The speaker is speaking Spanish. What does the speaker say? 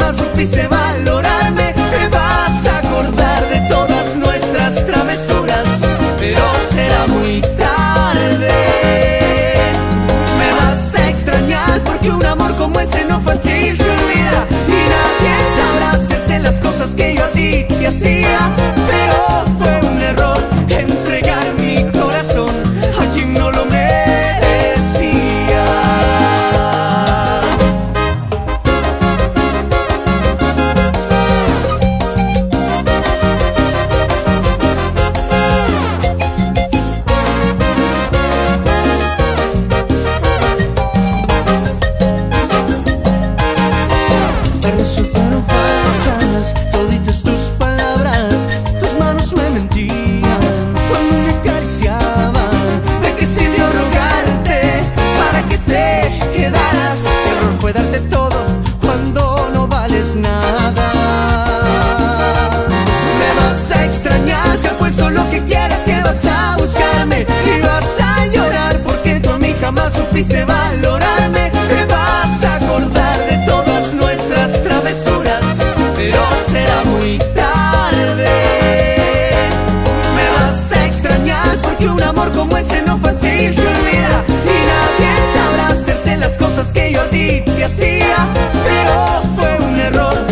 jamás supiste valorarme. Te vas a acordar de todas nuestras travesuras, pero será muy tarde. Me vas a extrañar porque un amor como ese no fácil se olvida, y nadie sabrá hacerte las cosas que yo a ti te hacía. Pero fue un error entregar mi corazón a quien no lo merecía. Resultaron falsas toditas tus palabras, tus manos me mentían cuando me acariciaban. ¿De qué sirvió rogarte para que te quedaras? Mi error fue darte todo cuando no vales nada. Me vas a extrañar, te apuesto lo que quieras que vas a buscarme y vas a llorar porque tú a mí jamás supiste valorarme. Te vas a acordar de todas nuestras travesuras, pero será muy tarde. Me vas a extrañar porque un amor como ese no fácil se olvida, y nadie sabrá hacerte las cosas que yo a ti te hacía. Pero fue un error